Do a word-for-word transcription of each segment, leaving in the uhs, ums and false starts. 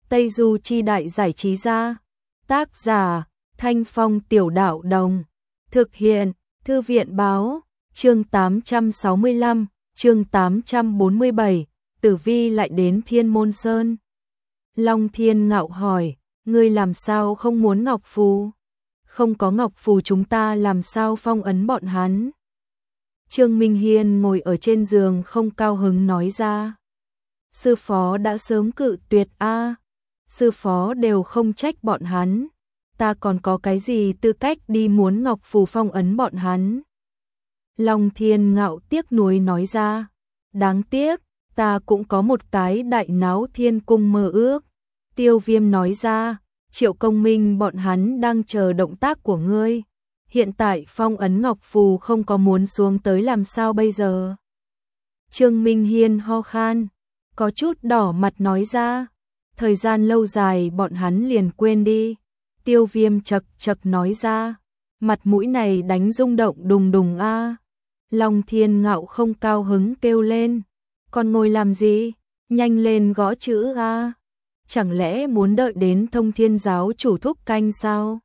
Tây Du Chi Đại Giải Trí Gia. Tác giả Thanh Phong Tiểu Đạo Đồng. Thực hiện Thư viện Báo. Chương tám trăm sáu mươi lăm, chương tám trăm bốn mươi bảy, Tử Vi lại đến Thiên Môn Sơn. Long Thiên Ngạo hỏi, ngươi làm sao không muốn ngọc phù? Không có ngọc phù chúng ta làm sao phong ấn bọn hắn? Trương Minh Hiên ngồi ở trên giường không cao hứng nói ra. Sư phó đã sớm cự tuyệt a, sư phó đều không trách bọn hắn, ta còn có cái gì tư cách đi muốn ngọc phù phong ấn bọn hắn? Long Thiên Ngạo tiếc nuối nói ra, đáng tiếc, ta cũng có một cái đại náo thiên cung mơ ước. Tiêu Viêm nói ra, Triệu Công Minh bọn hắn đang chờ động tác của ngươi. Hiện tại phong ấn ngọc phù không có muốn xuống tới làm sao bây giờ? Trương Minh Hiên ho khan, có chút đỏ mặt nói ra, thời gian lâu dài bọn hắn liền quên đi. Tiêu Viêm chật chật nói ra, mặt mũi này đánh rung động đùng đùng a. Long Thiên Ngạo không cao hứng kêu lên, còn ngồi làm gì, nhanh lên gõ chữ a. Chẳng lẽ muốn đợi đến Thông Thiên giáo chủ thúc canh sao?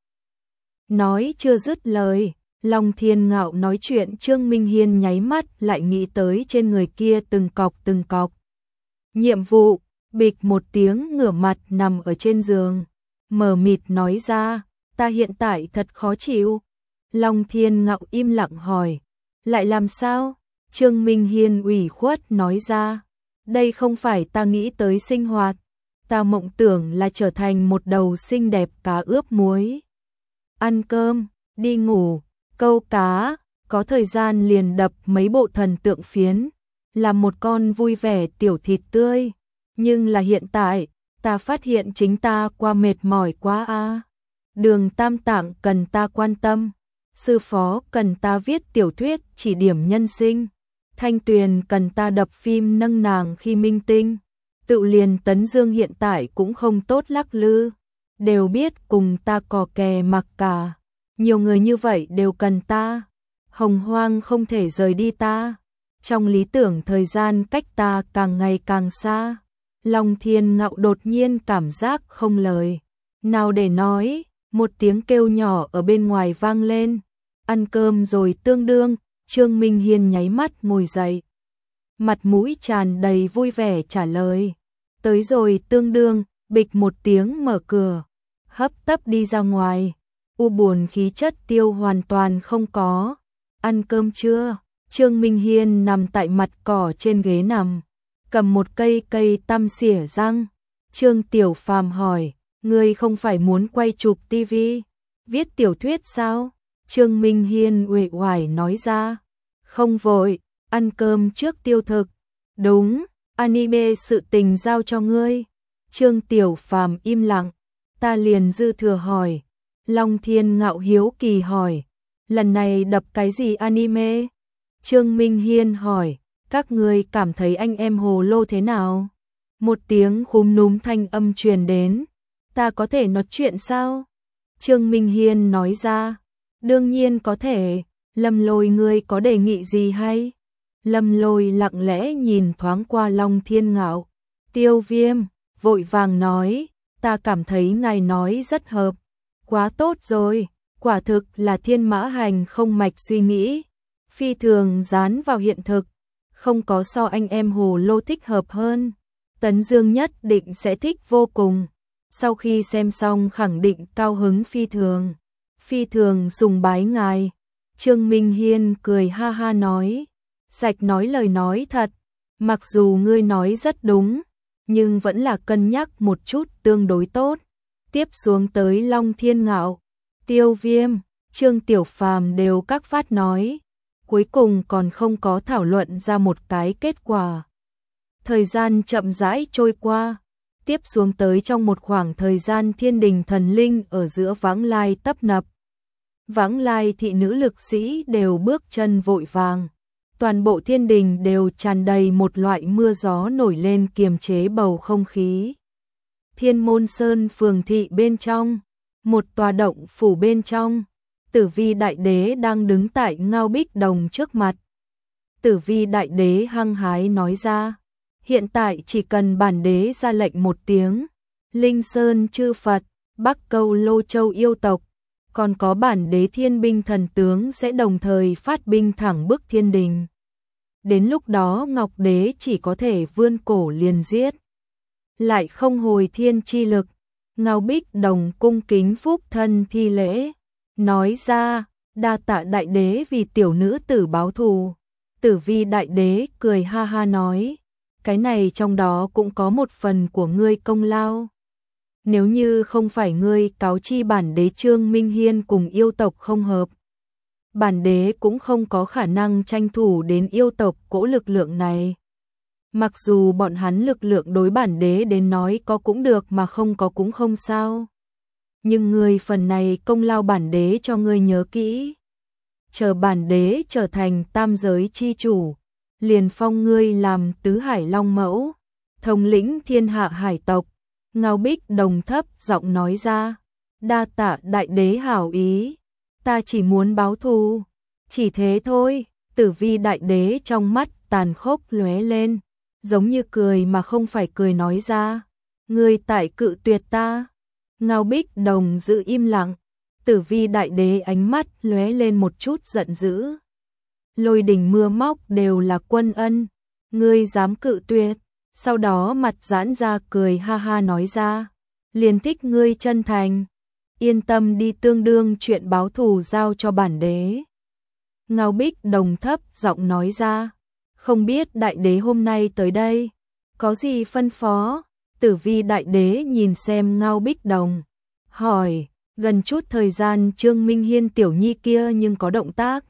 Nói chưa dứt lời, Long Thiên Ngạo nói chuyện Trương Minh Hiên nháy mắt lại nghĩ tới trên người kia từng cọc từng cọc. Nhiệm vụ, bịch một tiếng ngửa mặt nằm ở trên giường, mờ mịt nói ra, ta hiện tại thật khó chịu. Long Thiên Ngạo im lặng hỏi, lại làm sao? Trương Minh Hiên ủy khuất nói ra, đây không phải ta nghĩ tới sinh hoạt, ta mộng tưởng là trở thành một đầu xinh đẹp cá ướp muối. Ăn cơm, đi ngủ, câu cá, có thời gian liền đập mấy bộ thần tượng phiến, làm một con vui vẻ tiểu thịt tươi. Nhưng là hiện tại, ta phát hiện chính ta qua mệt mỏi quá a. Đường Tam Tạng cần ta quan tâm, sư phó cần ta viết tiểu thuyết chỉ điểm nhân sinh, Thanh Tuyền cần ta đập phim nâng nàng khi minh tinh, tự liền Tấn Dương hiện tại cũng không tốt lắc lư, đều biết cùng ta cò kè mặc cả, nhiều người như vậy đều cần ta, Hồng Hoang không thể rời đi ta, trong lý tưởng thời gian cách ta càng ngày càng xa. Long Thiên Ngạo đột nhiên cảm giác không lời nào để nói, một tiếng kêu nhỏ ở bên ngoài vang lên, ăn cơm rồi tương đương. Trương Minh Hiên nháy mắt ngồi dậy, mặt mũi tràn đầy vui vẻ trả lời, tới rồi tương đương. Bịch một tiếng mở cửa, hấp tấp đi ra ngoài, u buồn khí chất tiêu hoàn toàn không có. Ăn cơm chưa? Trương Minh Hiên nằm tại mặt cỏ trên ghế nằm, cầm một cây cây tăm xỉa răng. Trương Tiểu Phàm hỏi, ngươi không phải muốn quay chụp tivi, viết tiểu thuyết sao? Trương Minh Hiên uể oải nói ra, không vội, ăn cơm trước tiêu thực. Đúng, anime sự tình giao cho ngươi. Trương Tiểu Phàm im lặng, ta liền dư thừa hỏi. Long Thiên Ngạo hiếu kỳ hỏi, lần này đập cái gì anime? Trương Minh Hiên hỏi, các ngươi cảm thấy anh em hồ lô thế nào? Một tiếng khúm núm thanh âm truyền đến, ta có thể nói chuyện sao? Trương Minh Hiên nói ra, đương nhiên có thể, Lâm Lôi ngươi có đề nghị gì hay? Lâm Lôi lặng lẽ nhìn thoáng qua Long Thiên Ngạo. Tiêu Viêm vội vàng nói, ta cảm thấy ngài nói rất hợp, quá tốt rồi, quả thực là thiên mã hành không mạch suy nghĩ, phi thường dán vào hiện thực, không có so anh em hồ lô thích hợp hơn. Tấn Dương nhất định sẽ thích vô cùng, sau khi xem xong khẳng định cao hứng phi thường, phi thường sùng bái ngài. Trương Minh Hiên cười ha ha nói, sạch nói lời nói thật, mặc dù ngươi nói rất đúng, nhưng vẫn là cân nhắc một chút tương đối tốt. Tiếp xuống tới Long Thiên Ngạo, Tiêu Viêm, Trương Tiểu Phàm đều các phát nói, cuối cùng còn không có thảo luận ra một cái kết quả. Thời gian chậm rãi trôi qua, tiếp xuống tới trong một khoảng thời gian thiên đình thần linh ở giữa vãng lai tấp nập. Vãng lai thị nữ lực sĩ đều bước chân vội vàng, toàn bộ thiên đình đều tràn đầy một loại mưa gió nổi lên kiềm chế bầu không khí. Thiên Môn Sơn phường thị bên trong, một tòa động phủ bên trong, Tử Vi Đại Đế đang đứng tại Ngao Bích Đồng trước mặt. Tử Vi Đại Đế hăng hái nói ra, hiện tại chỉ cần bản đế ra lệnh một tiếng, Linh Sơn chư Phật, Bắc Câu Lô Châu yêu tộc, còn có bản đế thiên binh thần tướng sẽ đồng thời phát binh thẳng bức thiên đình. Đến lúc đó Ngọc Đế chỉ có thể vươn cổ liền giết, lại không hồi thiên chi lực. Ngao Bích Đồng cung kính phúc thân thi lễ, nói ra, đa tạ đại đế vì tiểu nữ tử báo thù. Tử Vi đại đế cười ha ha nói, cái này trong đó cũng có một phần của ngươi công lao. Nếu như không phải ngươi cáo chi bản đế Trương Minh Hiên cùng yêu tộc không hợp, bản đế cũng không có khả năng tranh thủ đến yêu tộc cỗ lực lượng này. Mặc dù bọn hắn lực lượng đối bản đế đến nói có cũng được mà không có cũng không sao. Nhưng ngươi phần này công lao bản đế cho ngươi nhớ kỹ. Chờ bản đế trở thành tam giới chi chủ, liền phong ngươi làm tứ hải long mẫu, thống lĩnh thiên hạ hải tộc. Ngao Bích Đồng thấp giọng nói ra, đa tạ đại đế hảo ý, ta chỉ muốn báo thù, chỉ thế thôi. Tử Vi đại đế trong mắt tàn khốc lóe lên, giống như cười mà không phải cười nói ra, ngươi tại cự tuyệt ta. Ngao Bích Đồng giữ im lặng, Tử Vi đại đế ánh mắt lóe lên một chút giận dữ. Lôi đình mưa móc đều là quân ân, ngươi dám cự tuyệt? Sau đó mặt giãn ra cười ha ha nói ra, liền thích ngươi chân thành, yên tâm đi, tương đương chuyện báo thù giao cho bản đế. Ngao Bích Đồng thấp giọng nói ra, không biết đại đế hôm nay tới đây, có gì phân phó? Tử Vi đại đế nhìn xem Ngao Bích Đồng, hỏi, gần chút thời gian Trương Minh Hiên tiểu nhi kia nhưng có động tác?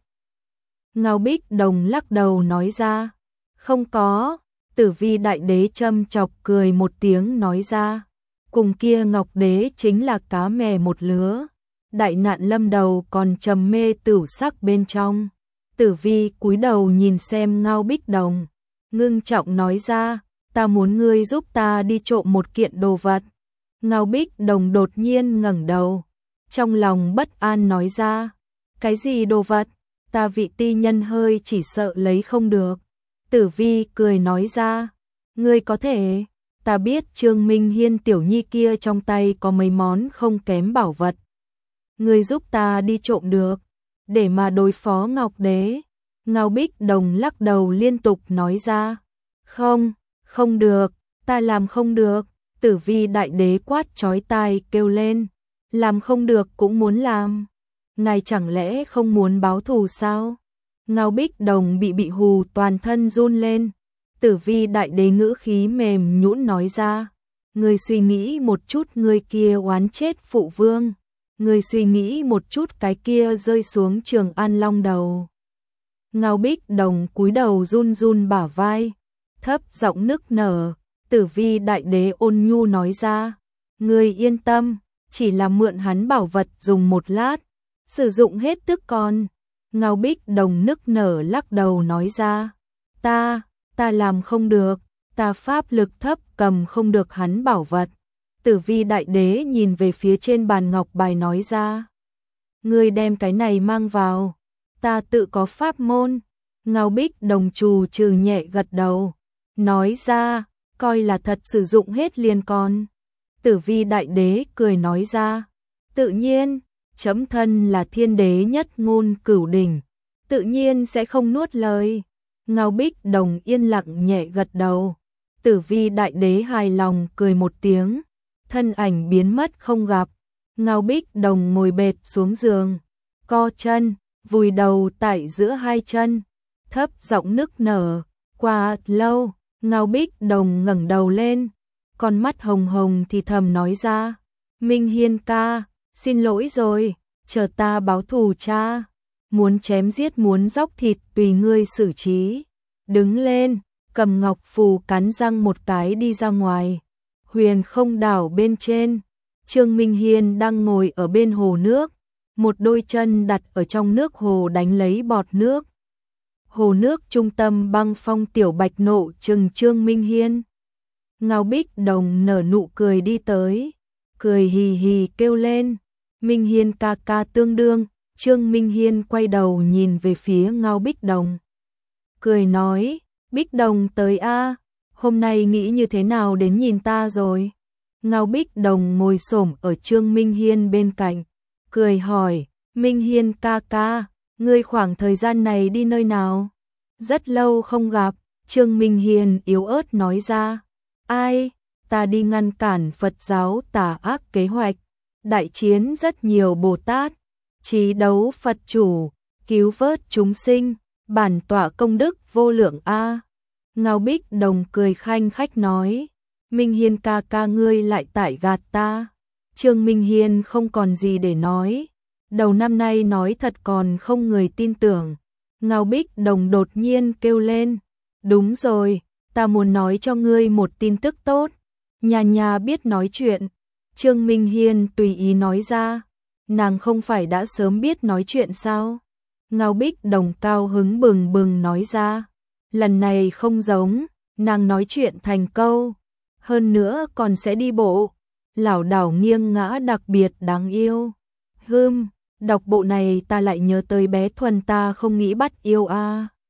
Ngao Bích Đồng lắc đầu nói ra, không có. Tử Vi đại đế châm chọc cười một tiếng nói ra, cùng kia Ngọc đế chính là cá mè một lứa, đại nạn lâm đầu còn trầm mê tửu sắc bên trong. Tử Vi cúi đầu nhìn xem Ngao Bích Đồng, ngưng trọng nói ra, ta muốn ngươi giúp ta đi trộm một kiện đồ vật. Ngao Bích Đồng đột nhiên ngẩng đầu, trong lòng bất an nói ra, cái gì đồ vật? Ta vị ti nhân hơi chỉ sợ lấy không được. Tử Vi cười nói ra, ngươi có thể, ta biết Trương Minh Hiên tiểu nhi kia trong tay có mấy món không kém bảo vật. Ngươi giúp ta đi trộm được, để mà đối phó Ngọc đế. Ngao Bích Đồng lắc đầu liên tục nói ra, không, không được, ta làm không được. Tử Vi đại đế quát chói tai kêu lên, làm không được cũng muốn làm. Ngài chẳng lẽ không muốn báo thù sao? Ngao Bích Đồng bị bị hù toàn thân run lên. Tử Vi đại đế ngữ khí mềm nhũn nói ra, ngươi suy nghĩ một chút, người kia oán chết phụ vương, ngươi suy nghĩ một chút cái kia rơi xuống Trường An Long đầu. Ngao Bích Đồng cúi đầu run run bả vai, thấp giọng nức nở. Tử Vi đại đế ôn nhu nói ra, ngươi yên tâm, chỉ là mượn hắn bảo vật dùng một lát, sử dụng hết tức còn. Ngao Bích Đồng nức nở lắc đầu nói ra, ta, ta làm không được, ta pháp lực thấp cầm không được hắn bảo vật. Tử Vi đại đế nhìn về phía trên bàn ngọc bài nói ra, ngươi đem cái này mang vào, ta tự có pháp môn. Ngao Bích Đồng trù trừ nhẹ gật đầu, nói ra, coi là thật sử dụng hết liền con. Tử Vi đại đế cười nói ra, tự nhiên, chấm thân là thiên đế nhất ngôn cửu đỉnh, tự nhiên sẽ không nuốt lời. Ngao Bích Đồng yên lặng nhẹ gật đầu. Tử Vi đại đế hài lòng cười một tiếng, thân ảnh biến mất không gặp. Ngao Bích Đồng ngồi bệt xuống giường, co chân, vùi đầu tại giữa hai chân, thấp giọng nức nở. Qua lâu, Ngao Bích Đồng ngẩng đầu lên, con mắt hồng hồng thì thầm nói ra, Minh Hiên ca, xin lỗi rồi, chờ ta báo thù cha, muốn chém giết muốn dóc thịt tùy ngươi xử trí. Đứng lên, cầm ngọc phù cắn răng một cái đi ra ngoài. Huyền Không đảo bên trên, Trương Minh Hiên đang ngồi ở bên hồ nước, một đôi chân đặt ở trong nước hồ đánh lấy bọt nước. Hồ nước trung tâm băng phong tiểu bạch nộ trừng Trương Minh Hiên. Ngao Bích Đồng nở nụ cười đi tới, cười hì hì kêu lên, Minh Hiên ca ca tương đương. Trương Minh Hiên quay đầu nhìn về phía Ngao Bích Đồng, cười nói, Bích Đồng tới a, hôm nay nghĩ như thế nào đến nhìn ta rồi? Ngao Bích Đồng ngồi xổm ở Trương Minh Hiên bên cạnh, cười hỏi, Minh Hiên ca ca, ngươi khoảng thời gian này đi nơi nào? Rất lâu không gặp, Trương Minh Hiên yếu ớt nói ra, ai, ta đi ngăn cản Phật giáo tà ác kế hoạch, đại chiến rất nhiều Bồ Tát, chí đấu Phật chủ, cứu vớt chúng sinh, bản tọa công đức vô lượng a. Ngao Bích Đồng cười khanh khách nói, Minh Hiên ca ca ngươi lại tại gạt ta. Trương Minh Hiên không còn gì để nói, đầu năm nay nói thật còn không người tin tưởng. Ngao Bích Đồng đột nhiên kêu lên, đúng rồi, ta muốn nói cho ngươi một tin tức tốt. Nhà nhà biết nói chuyện. Trương Minh Hiên tùy ý nói ra, nàng không phải đã sớm biết nói chuyện sao? Ngao Bích Đồng cao hứng bừng bừng nói ra, lần này không giống, nàng nói chuyện thành câu, hơn nữa còn sẽ đi bộ, lảo đảo nghiêng ngã đặc biệt đáng yêu. Hừm, đọc bộ này ta lại nhớ tới bé Thuần ta không nghĩ bắt yêu a. À.